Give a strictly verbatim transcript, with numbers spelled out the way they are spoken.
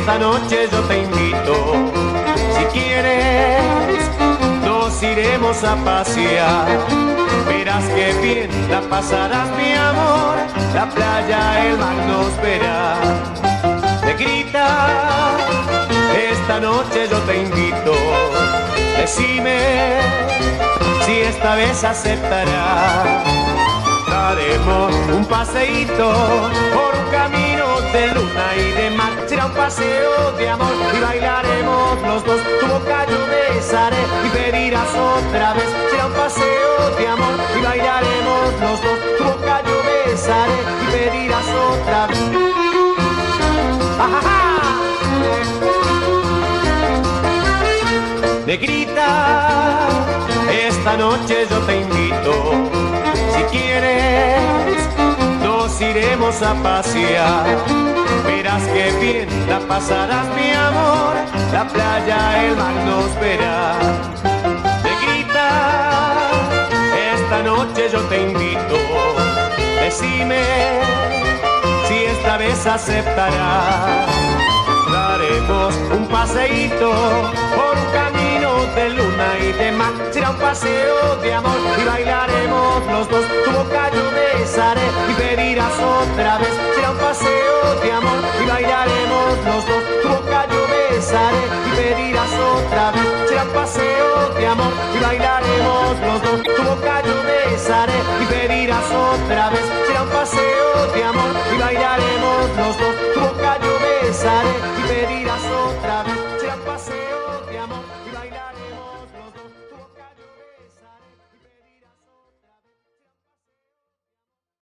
esta noche yo te invito. Si quieres, nos iremos a pasear. Verás que bien la pasarás, mi amor. La playa, el mar nos verá. Negrita, esta noche yo te invito. Decime si esta vez aceptarás. Daremos un paseíto por un camino de luna y de mar. Será un paseo de amor y bailaremos los dos. Tu boca yo besaré y pedirás otra vez. Será un paseo de amor y bailaremos los dos. Tu boca yo besaré y pedirás otra vez. ¡Ajaja! Negrita, esta noche yo te invito. Si quieres, nos iremos a pasear. Verás que bien la pasarás, mi amor. La playa, el mar nos verá. Negrita, esta noche yo te invito. Decime si esta vez aceptarás. Daremos un paseíto por un camino de luna y de mar. Será un paseo de amor y bailaremos los dos. Tu boca yo besaré y pedirás otra vez. Será un paseo de amor y bailaremos los dos. Tu boca yo besaré y pedirás otra vez. Será un paseo de amor y bailaremos los dos. Tu boca yo besaré y pedirás otra vez.